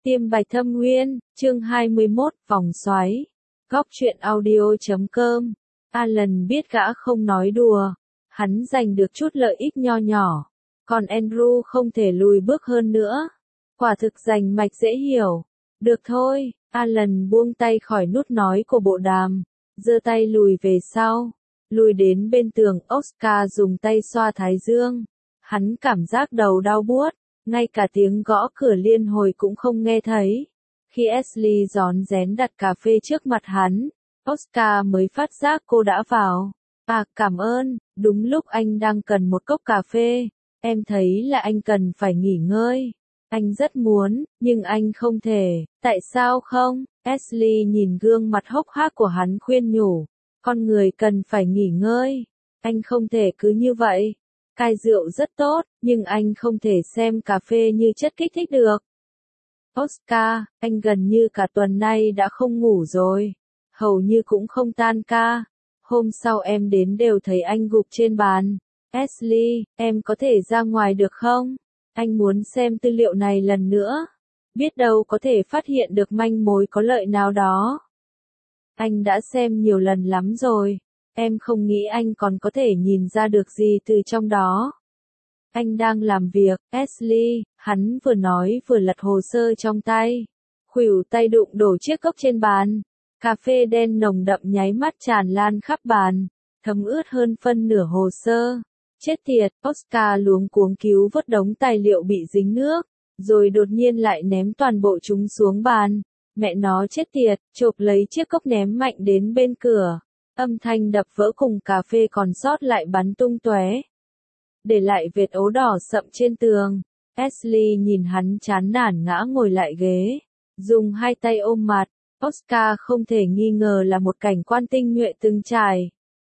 Tiêm Bạch Thâm Nguyên, chương 21, vòng xoáy. Góc truyện audio.com. Alan biết gã không nói đùa. Hắn giành được chút lợi ích nho nhỏ. Còn Andrew không thể lùi bước hơn nữa. Quả thực giành mạch dễ hiểu. Được thôi, Alan buông tay khỏi nút nói của bộ đàm. Giơ tay lùi về sau. Lùi đến bên tường, Oscar dùng tay xoa thái dương. Hắn cảm giác đầu đau buốt. Ngay cả tiếng gõ cửa liên hồi cũng không nghe thấy. Khi Ashley rón rén đặt cà phê trước mặt hắn, Oscar mới phát giác cô đã vào. À, cảm ơn, đúng lúc anh đang cần một cốc cà phê. Em thấy là anh cần phải nghỉ ngơi. Anh rất muốn, nhưng anh không thể. Tại sao không? Ashley nhìn gương mặt hốc hác của hắn khuyên nhủ. Con người cần phải nghỉ ngơi. Anh không thể cứ như vậy. Cai rượu rất tốt, nhưng anh không thể xem cà phê như chất kích thích được. Oscar, anh gần như cả tuần nay đã không ngủ rồi. Hầu như cũng không tan ca. Hôm sau em đến đều thấy anh gục trên bàn. Ashley, em có thể ra ngoài được không? Anh muốn xem tư liệu này lần nữa. Biết đâu có thể phát hiện được manh mối có lợi nào đó. Anh đã xem nhiều lần lắm rồi. Em không nghĩ anh còn có thể nhìn ra được gì từ trong đó. Anh đang làm việc, Ashley, hắn vừa nói vừa lật hồ sơ trong tay. Khuỷu tay đụng đổ chiếc cốc trên bàn. Cà phê đen nồng đậm nháy mắt tràn lan khắp bàn, thấm ướt hơn phân nửa hồ sơ. Chết tiệt, Oscar luống cuống cứu vớt đống tài liệu bị dính nước, rồi đột nhiên lại ném toàn bộ chúng xuống bàn. Mẹ nó chết tiệt, chộp lấy chiếc cốc ném mạnh đến bên cửa. Âm thanh đập vỡ cùng cà phê còn sót lại bắn tung tóe, để lại vệt ố đỏ sậm trên tường. Ashley nhìn hắn chán nản ngã ngồi lại ghế, dùng hai tay ôm mặt. Oscar không thể nghi ngờ là một cảnh quan tinh nhuệ từng trải.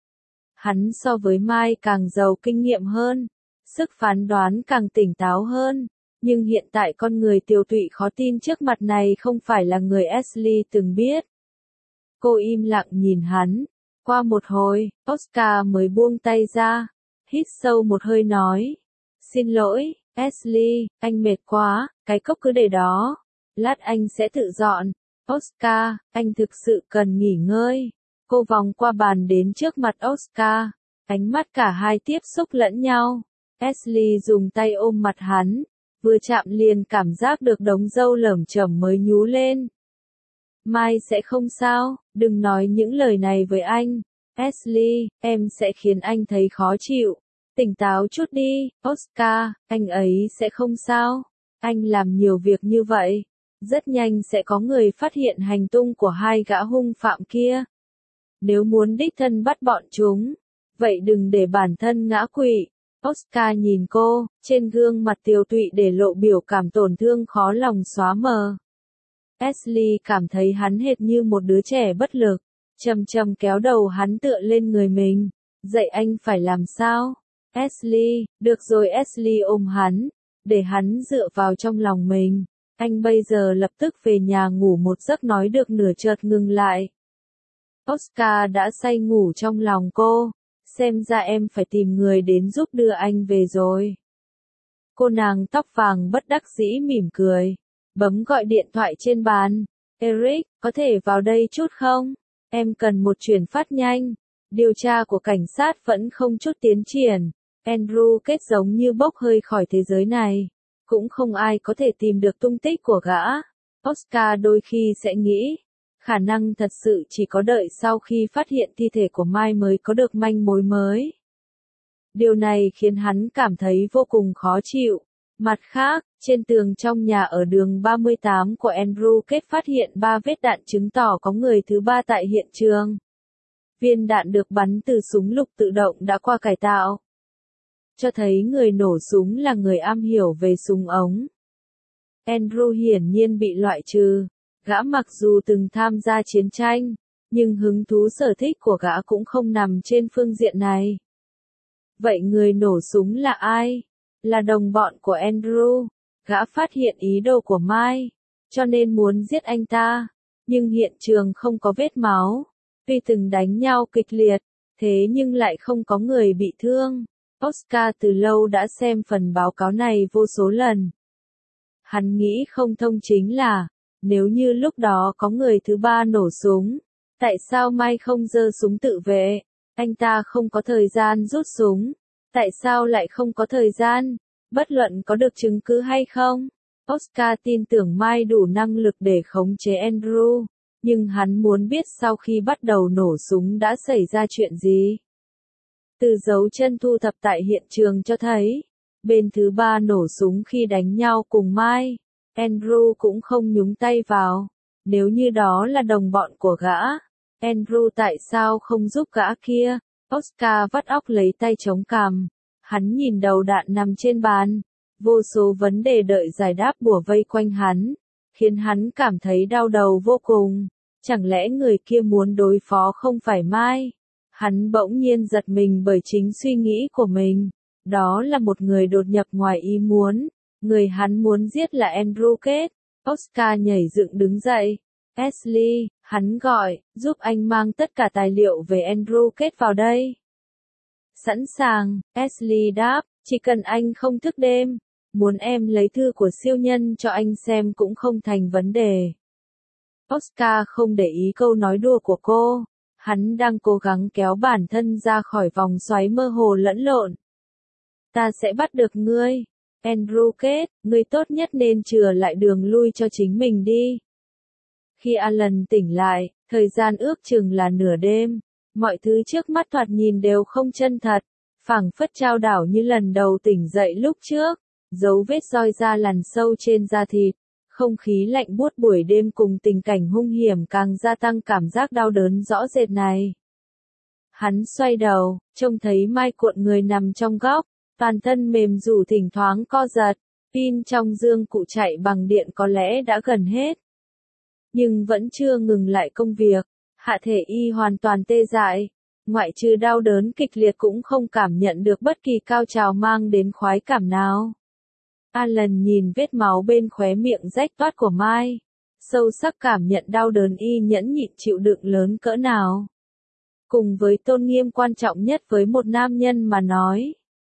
Hắn so với Mai càng giàu kinh nghiệm hơn, sức phán đoán càng tỉnh táo hơn, nhưng hiện tại con người tiều tụy khó tin trước mặt này không phải là người Ashley từng biết. Cô im lặng nhìn hắn. Qua một hồi, Oscar mới buông tay ra, hít sâu một hơi nói. Xin lỗi, Ashley, anh mệt quá, cái cốc cứ để đó. Lát anh sẽ tự dọn. Oscar, anh thực sự cần nghỉ ngơi. Cô vòng qua bàn đến trước mặt Oscar. Ánh mắt cả hai tiếp xúc lẫn nhau. Ashley dùng tay ôm mặt hắn. Vừa chạm liền cảm giác được đống râu lởm chởm mới nhú lên. Mai sẽ không sao, đừng nói những lời này với anh. Ashley, em sẽ khiến anh thấy khó chịu. Tỉnh táo chút đi, Oscar, anh ấy sẽ không sao. Anh làm nhiều việc như vậy. Rất nhanh sẽ có người phát hiện hành tung của hai gã hung phạm kia. Nếu muốn đích thân bắt bọn chúng, vậy đừng để bản thân ngã quỵ. Oscar nhìn cô, trên gương mặt tiều tụy để lộ biểu cảm tổn thương khó lòng xóa mờ. Ashley cảm thấy hắn hệt như một đứa trẻ bất lực, chầm chầm kéo đầu hắn tựa lên người mình. Dạy anh phải làm sao? Ashley, được rồi. Ashley ôm hắn, để hắn dựa vào trong lòng mình. Anh bây giờ lập tức về nhà ngủ một giấc. Nói được nửa chợt ngừng lại. Oscar đã say ngủ trong lòng cô. Xem ra em phải tìm người đến giúp đưa anh về rồi. Cô nàng tóc vàng bất đắc dĩ mỉm cười. Bấm gọi điện thoại trên bàn. Eric, có thể vào đây chút không? Em cần một chuyển phát nhanh. Điều tra của cảnh sát vẫn không chút tiến triển. Andrew kết giống như bốc hơi khỏi thế giới này. Cũng không ai có thể tìm được tung tích của gã. Oscar đôi khi sẽ nghĩ, khả năng thật sự chỉ có đợi sau khi phát hiện thi thể của Mai mới có được manh mối mới. Điều này khiến hắn cảm thấy vô cùng khó chịu. Mặt khác, trên tường trong nhà ở đường 38 của Andrew kết phát hiện 3 vết đạn chứng tỏ có người thứ ba tại hiện trường. Viên đạn được bắn từ súng lục tự động đã qua cải tạo, cho thấy người nổ súng là người am hiểu về súng ống. Andrew hiển nhiên bị loại trừ. Gã mặc dù từng tham gia chiến tranh, nhưng hứng thú sở thích của gã cũng không nằm trên phương diện này. Vậy người nổ súng là ai? Là đồng bọn của Andrew. Gã phát hiện ý đồ của Mai, cho nên muốn giết anh ta. Nhưng hiện trường không có vết máu. Tuy từng đánh nhau kịch liệt, thế nhưng lại không có người bị thương. Oscar từ lâu đã xem phần báo cáo này vô số lần. Hắn nghĩ không thông chính là, nếu như lúc đó có người thứ ba nổ súng, tại sao Mike không giơ súng tự vệ? Anh ta không có thời gian rút súng. Tại sao lại không có thời gian? Bất luận có được chứng cứ hay không? Oscar tin tưởng Mike đủ năng lực để khống chế Andrew, nhưng hắn muốn biết sau khi bắt đầu nổ súng đã xảy ra chuyện gì. Từ dấu chân thu thập tại hiện trường cho thấy, bên thứ ba nổ súng khi đánh nhau cùng Mike. Andrew cũng không nhúng tay vào. Nếu như đó là đồng bọn của gã, Andrew tại sao không giúp gã kia? Oscar vắt óc lấy tay chống cằm. Hắn nhìn đầu đạn nằm trên bàn. Vô số vấn đề đợi giải đáp bủa vây quanh hắn, khiến hắn cảm thấy đau đầu vô cùng. Chẳng lẽ người kia muốn đối phó không phải Mike? Hắn bỗng nhiên giật mình bởi chính suy nghĩ của mình. Đó là một người đột nhập ngoài ý muốn. Người hắn muốn giết là Andrew Kết. Oscar nhảy dựng đứng dậy. Ashley, hắn gọi, giúp anh mang tất cả tài liệu về Andrew Kết vào đây. Sẵn sàng, Ashley đáp, chỉ cần anh không thức đêm. Muốn em lấy thư của siêu nhân cho anh xem cũng không thành vấn đề. Oscar không để ý câu nói đùa của cô. Hắn đang cố gắng kéo bản thân ra khỏi vòng xoáy mơ hồ lẫn lộn. Ta sẽ bắt được ngươi. Andrew Kết, ngươi tốt nhất nên chừa lại đường lui cho chính mình đi. Khi Alan tỉnh lại, thời gian ước chừng là nửa đêm. Mọi thứ trước mắt thoạt nhìn đều không chân thật. Phảng phất chao đảo như lần đầu tỉnh dậy lúc trước. Dấu vết roi da lằn sâu trên da thịt. Không khí lạnh buốt buổi đêm cùng tình cảnh hung hiểm càng gia tăng cảm giác đau đớn rõ rệt này. Hắn xoay đầu, trông thấy Mike cuộn người nằm trong góc. Toàn thân mềm rủ thỉnh thoáng co giật. Pin trong dương cụ chạy bằng điện có lẽ đã gần hết. Nhưng vẫn chưa ngừng lại công việc. Hạ thể y hoàn toàn tê dại. Ngoại trừ đau đớn kịch liệt cũng không cảm nhận được bất kỳ cao trào mang đến khoái cảm nào. Alan nhìn vết máu bên khóe miệng rách toát của Mike. Sâu sắc cảm nhận đau đớn y nhẫn nhịn chịu đựng lớn cỡ nào. Cùng với tôn nghiêm quan trọng nhất với một nam nhân mà nói.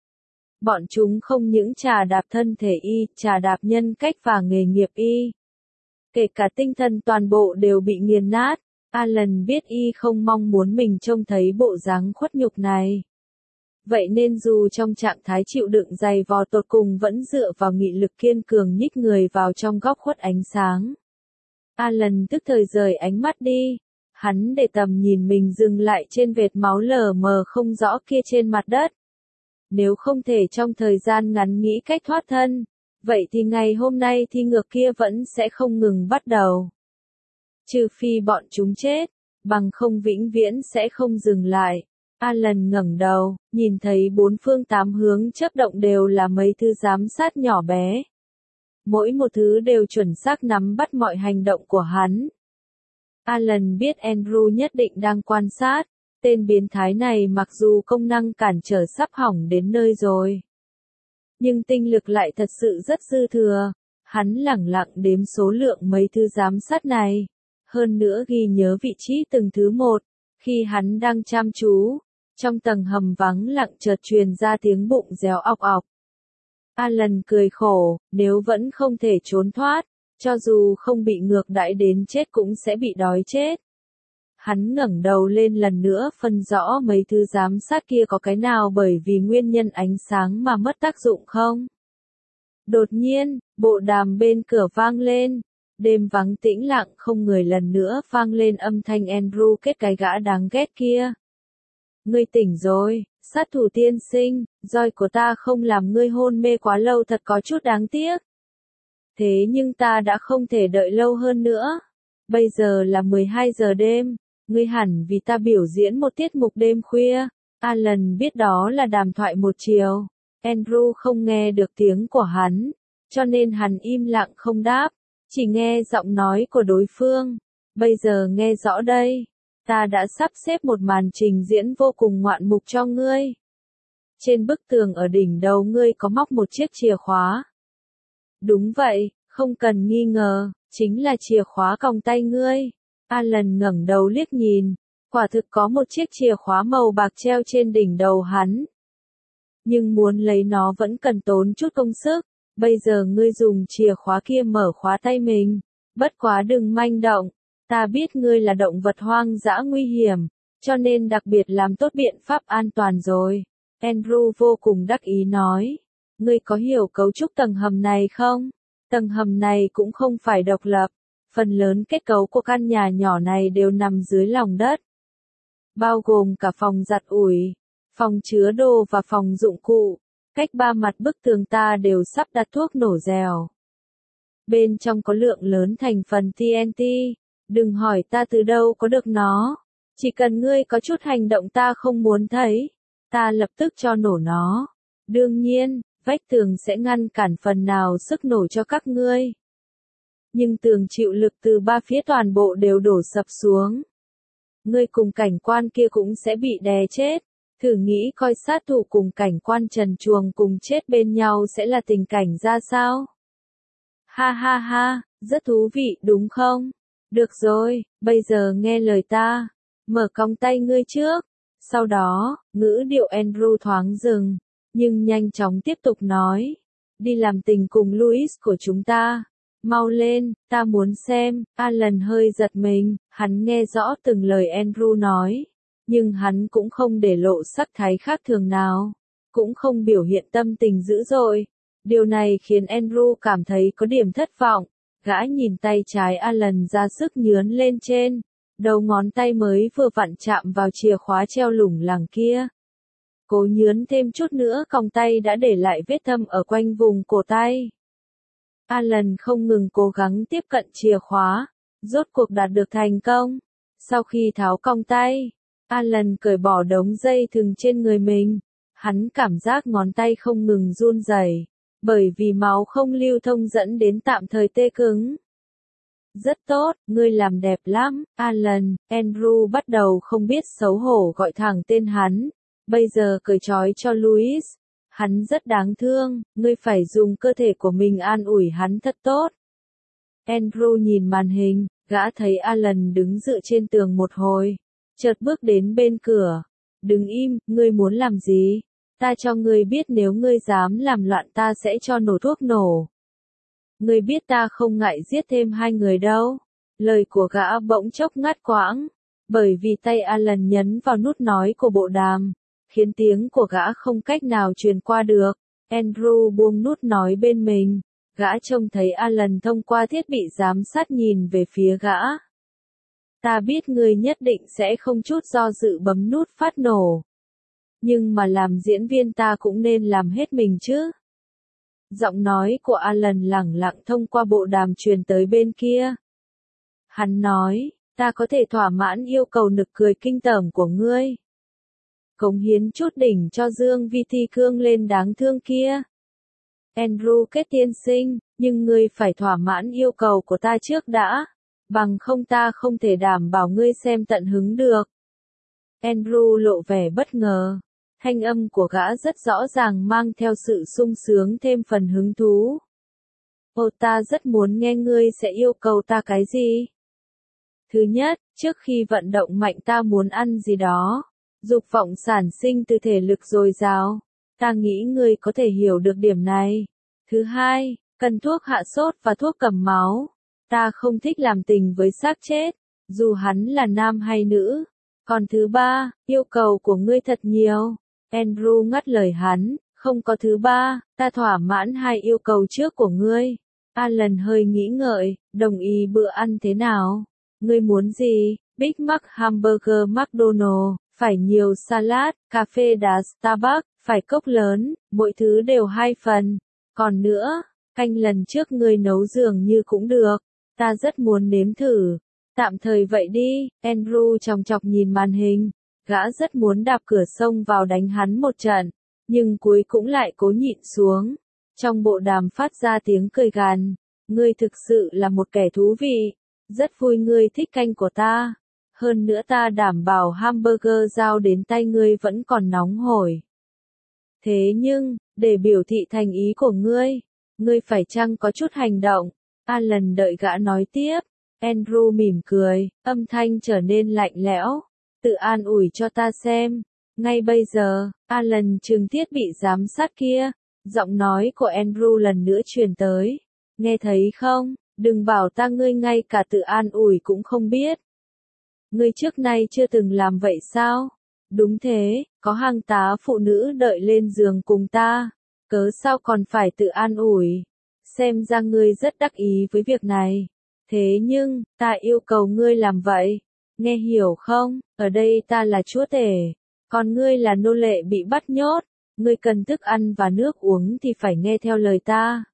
Bọn chúng không những trà đạp thân thể y, trà đạp nhân cách và nghề nghiệp y. Kể cả tinh thần toàn bộ đều bị nghiền nát. Alan biết y không mong muốn mình trông thấy bộ dáng khuất nhục này. Vậy nên dù trong trạng thái chịu đựng dày vò tột cùng vẫn dựa vào nghị lực kiên cường nhích người vào trong góc khuất ánh sáng. Alan tức thời rời ánh mắt đi. Hắn để tầm nhìn mình dừng lại trên vệt máu lờ mờ không rõ kia trên mặt đất. Nếu không thể trong thời gian ngắn nghĩ cách thoát thân, vậy thì ngày hôm nay thi ngược kia vẫn sẽ không ngừng bắt đầu. Trừ phi bọn chúng chết, bằng không vĩnh viễn sẽ không dừng lại. Alan ngẩng đầu, nhìn thấy bốn phương tám hướng chớp động đều là mấy thứ giám sát nhỏ bé. Mỗi một thứ đều chuẩn xác nắm bắt mọi hành động của hắn. Alan biết Andrew nhất định đang quan sát. Tên biến thái này mặc dù công năng cản trở sắp hỏng đến nơi rồi. Nhưng tinh lực lại thật sự rất dư thừa. Hắn lẳng lặng đếm số lượng mấy thứ giám sát này. Hơn nữa ghi nhớ vị trí từng thứ một. Khi hắn đang chăm chú, trong tầng hầm vắng lặng chợt truyền ra tiếng bụng réo ọc ọc. Alan cười khổ, nếu vẫn không thể trốn thoát, cho dù không bị ngược đãi đến chết cũng sẽ bị đói chết. Hắn ngẩng đầu lên lần nữa phân rõ mấy thứ giám sát kia có cái nào bởi vì nguyên nhân ánh sáng mà mất tác dụng không. Đột nhiên, bộ đàm bên cửa vang lên. Đêm vắng tĩnh lặng không người lần nữa vang lên âm thanh Andrew Kết cái gã đáng ghét kia. Ngươi tỉnh rồi, sát thủ tiên sinh, roi của ta không làm ngươi hôn mê quá lâu thật có chút đáng tiếc. Thế nhưng ta đã không thể đợi lâu hơn nữa. Bây giờ là 12 giờ đêm, ngươi hẳn vì ta biểu diễn một tiết mục đêm khuya. Alan biết đó là đàm thoại một chiều. Andrew không nghe được tiếng của hắn, cho nên hắn im lặng không đáp, chỉ nghe giọng nói của đối phương. Bây giờ nghe rõ đây. Ta đã sắp xếp một màn trình diễn vô cùng ngoạn mục cho ngươi. Trên bức tường ở đỉnh đầu ngươi có móc một chiếc chìa khóa. Đúng vậy, không cần nghi ngờ, chính là chìa khóa còng tay ngươi. Alan ngẩng đầu liếc nhìn, quả thực có một chiếc chìa khóa màu bạc treo trên đỉnh đầu hắn. Nhưng muốn lấy nó vẫn cần tốn chút công sức. Bây giờ ngươi dùng chìa khóa kia mở khóa tay mình. Bất quá đừng manh động. Ta biết ngươi là động vật hoang dã nguy hiểm, cho nên đặc biệt làm tốt biện pháp an toàn rồi. Andrew vô cùng đắc ý nói. Ngươi có hiểu cấu trúc tầng hầm này không? Tầng hầm này cũng không phải độc lập. Phần lớn kết cấu của căn nhà nhỏ này đều nằm dưới lòng đất. Bao gồm cả phòng giặt ủi, phòng chứa đồ và phòng dụng cụ. Cách 3 mặt bức tường ta đều sắp đặt thuốc nổ dèo. Bên trong có lượng lớn thành phần TNT. Đừng hỏi ta từ đâu có được nó. Chỉ cần ngươi có chút hành động ta không muốn thấy, ta lập tức cho nổ nó. Đương nhiên, vách tường sẽ ngăn cản phần nào sức nổ cho các ngươi. Nhưng tường chịu lực từ 3 phía toàn bộ đều đổ sập xuống. Ngươi cùng cảnh quan kia cũng sẽ bị đè chết. Thử nghĩ coi sát thủ cùng cảnh quan trần truồng cùng chết bên nhau sẽ là tình cảnh ra sao? Ha ha ha, rất thú vị đúng không? Được rồi, bây giờ nghe lời ta. Mở còng tay ngươi trước. Sau đó, ngữ điệu Andrew thoáng dừng, nhưng nhanh chóng tiếp tục nói. Đi làm tình cùng Louis của chúng ta. Mau lên, ta muốn xem. Alan hơi giật mình, hắn nghe rõ từng lời Andrew nói. Nhưng hắn cũng không để lộ sắc thái khác thường nào. Cũng không biểu hiện tâm tình dữ dội. Điều này khiến Andrew cảm thấy có điểm thất vọng. Gã nhìn tay trái Alan ra sức nhướn lên trên. Đầu ngón tay mới vừa vặn chạm vào chìa khóa treo lủng lẳng kia. Cố nhướn thêm chút nữa còng tay đã để lại vết thâm ở quanh vùng cổ tay. Alan không ngừng cố gắng tiếp cận chìa khóa. Rốt cuộc đạt được thành công. Sau khi tháo còng tay, Alan cởi bỏ đống dây thừng trên người mình. Hắn cảm giác ngón tay không ngừng run rẩy, bởi vì máu không lưu thông dẫn đến tạm thời tê cứng. Rất tốt, ngươi làm đẹp lắm, Alan. Andrew bắt đầu không biết xấu hổ gọi thẳng tên hắn. Bây giờ cởi trói cho Louis. Hắn rất đáng thương, ngươi phải dùng cơ thể của mình an ủi hắn thật tốt. Andrew nhìn màn hình, gã thấy Alan đứng dựa trên tường một hồi. Chợt bước đến bên cửa. Đứng im, ngươi muốn làm gì? Ta cho ngươi biết nếu ngươi dám làm loạn ta sẽ cho nổ thuốc nổ. Ngươi biết ta không ngại giết thêm 2 người đâu. Lời của gã bỗng chốc ngắt quãng, bởi vì tay Alan nhấn vào nút nói của bộ đàm, khiến tiếng của gã không cách nào truyền qua được. Andrew buông nút nói bên mình, gã trông thấy Alan thông qua thiết bị giám sát nhìn về phía gã. Ta biết ngươi nhất định sẽ không chút do dự bấm nút phát nổ. Nhưng mà làm diễn viên ta cũng nên làm hết mình chứ. Giọng nói của Alan lẳng lặng thông qua bộ đàm truyền tới bên kia. Hắn nói, ta có thể thỏa mãn yêu cầu nực cười kinh tởm của ngươi. Cống hiến chút đỉnh cho Dương Vi Thi Cương lên đáng thương kia. Andrew kết tiên sinh, nhưng ngươi phải thỏa mãn yêu cầu của ta trước đã. Bằng không ta không thể đảm bảo ngươi xem tận hứng được. Andrew lộ vẻ bất ngờ. Thanh âm của gã rất rõ ràng mang theo sự sung sướng thêm phần hứng thú. Ồ, ta rất muốn nghe ngươi sẽ yêu cầu ta cái gì? Thứ nhất, trước khi vận động mạnh ta muốn ăn gì đó. Dục vọng sản sinh từ thể lực dồi dào. Ta nghĩ ngươi có thể hiểu được điểm này. Thứ hai, cần thuốc hạ sốt và thuốc cầm máu. Ta không thích làm tình với xác chết, dù hắn là nam hay nữ. Còn thứ ba, yêu cầu của ngươi thật nhiều. Andrew ngắt lời hắn, không có thứ ba, ta thỏa mãn 2 yêu cầu trước của ngươi. Alan hơi nghĩ ngợi, đồng ý bữa ăn thế nào? Ngươi muốn gì? Big Mac hamburger McDonald's, phải nhiều salad, cà phê đá Starbucks, phải cốc lớn, mỗi thứ đều 2 phần. Còn nữa, canh lần trước ngươi nấu dường như cũng được. Ta rất muốn nếm thử. Tạm thời vậy đi. Andrew chòng chọc nhìn màn hình. Gã rất muốn đạp cửa xông vào đánh hắn một trận, nhưng cuối cũng lại cố nhịn xuống. Trong bộ đàm phát ra tiếng cười gằn. Ngươi thực sự là một kẻ thú vị. Rất vui ngươi thích canh của ta. Hơn nữa ta đảm bảo hamburger giao đến tay ngươi vẫn còn nóng hổi. Thế nhưng, để biểu thị thành ý của ngươi phải chăng có chút hành động? Alan đợi gã nói tiếp. Andrew mỉm cười, âm thanh trở nên lạnh lẽo. Tự an ủi cho ta xem. Ngay bây giờ, Alan trừng thiết bị giám sát kia. Giọng nói của Andrew lần nữa truyền tới. Nghe thấy không, đừng bảo ta ngươi ngay cả tự an ủi cũng không biết. Ngươi trước nay chưa từng làm vậy sao? Đúng thế, có hàng tá phụ nữ đợi lên giường cùng ta. Cớ sao còn phải tự an ủi? Xem ra ngươi rất đắc ý với việc này. Thế nhưng, ta yêu cầu ngươi làm vậy. Nghe hiểu không? Ở đây ta là chúa tể. Còn ngươi là nô lệ bị bắt nhốt. Ngươi cần thức ăn và nước uống thì phải nghe theo lời ta.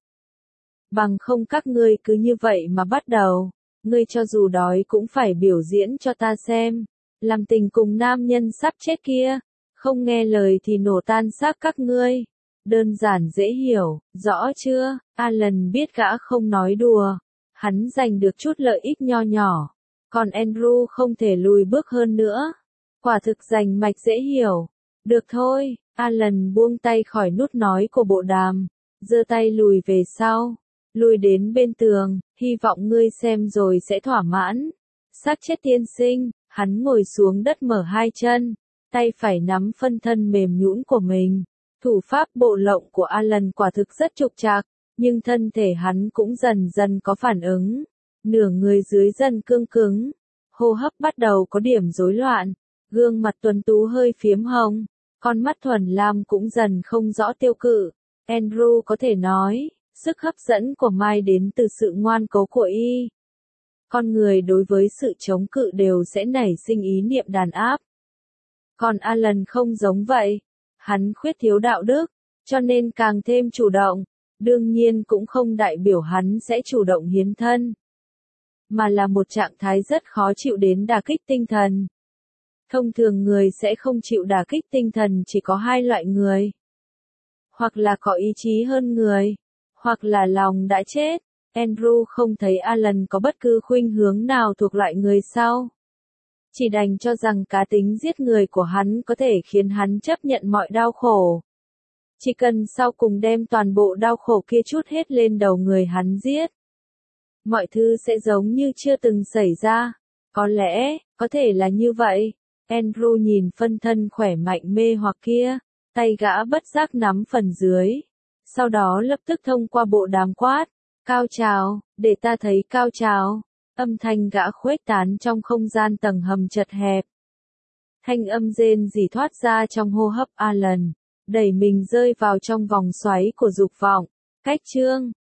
Bằng không các ngươi cứ như vậy mà bắt đầu. Ngươi cho dù đói cũng phải biểu diễn cho ta xem. Làm tình cùng nam nhân sắp chết kia. Không nghe lời thì nổ tan xác các ngươi. Đơn giản dễ hiểu, rõ chưa? Alan biết gã không nói đùa. Hắn giành được chút lợi ích nho nhỏ. Còn Andrew không thể lùi bước hơn nữa. Quả thực rành mạch dễ hiểu. Được thôi, Alan buông tay khỏi nút nói của bộ đàm. Giơ tay lùi về sau. Lùi đến bên tường, hy vọng ngươi xem rồi sẽ thỏa mãn. Xác chết tiên sinh, hắn ngồi xuống đất mở hai chân. Tay phải nắm phân thân mềm nhũn của mình. Thủ pháp bộ lộng của Alan quả thực rất trục trặc, nhưng thân thể hắn cũng dần dần có phản ứng. Nửa người dưới dần cương cứng. Hô hấp bắt đầu có điểm rối loạn. Gương mặt tuấn tú hơi phiếm hồng. Con mắt thuần lam cũng dần không rõ tiêu cự. Andrew có thể nói, sức hấp dẫn của Mai đến từ sự ngoan cố của y. Con người đối với sự chống cự đều sẽ nảy sinh ý niệm đàn áp. Còn Alan không giống vậy. Hắn khuyết thiếu đạo đức, cho nên càng thêm chủ động. Đương nhiên cũng không đại biểu hắn sẽ chủ động hiến thân. Mà là một trạng thái rất khó chịu đến đả kích tinh thần. Thông thường người sẽ không chịu đả kích tinh thần chỉ có hai loại người. Hoặc là có ý chí hơn người, hoặc là lòng đã chết. Andrew không thấy Alan có bất cứ khuynh hướng nào thuộc loại người sau. Chỉ đành cho rằng cá tính giết người của hắn có thể khiến hắn chấp nhận mọi đau khổ. Chỉ cần sau cùng đem toàn bộ đau khổ kia trút hết lên đầu người hắn giết. Mọi thứ sẽ giống như chưa từng xảy ra. Có lẽ, có thể là như vậy. Andrew nhìn phân thân khỏe mạnh mê hoặc kia. Tay gã bất giác nắm phần dưới. Sau đó lập tức thông qua bộ đàm quát. Cao trào, để ta thấy cao trào. Âm thanh gã khuếch tán trong không gian tầng hầm chật hẹp. Thanh âm rên rỉ thoát ra trong hô hấp Alan. Đẩy mình rơi vào trong vòng xoáy của dục vọng. Cách chương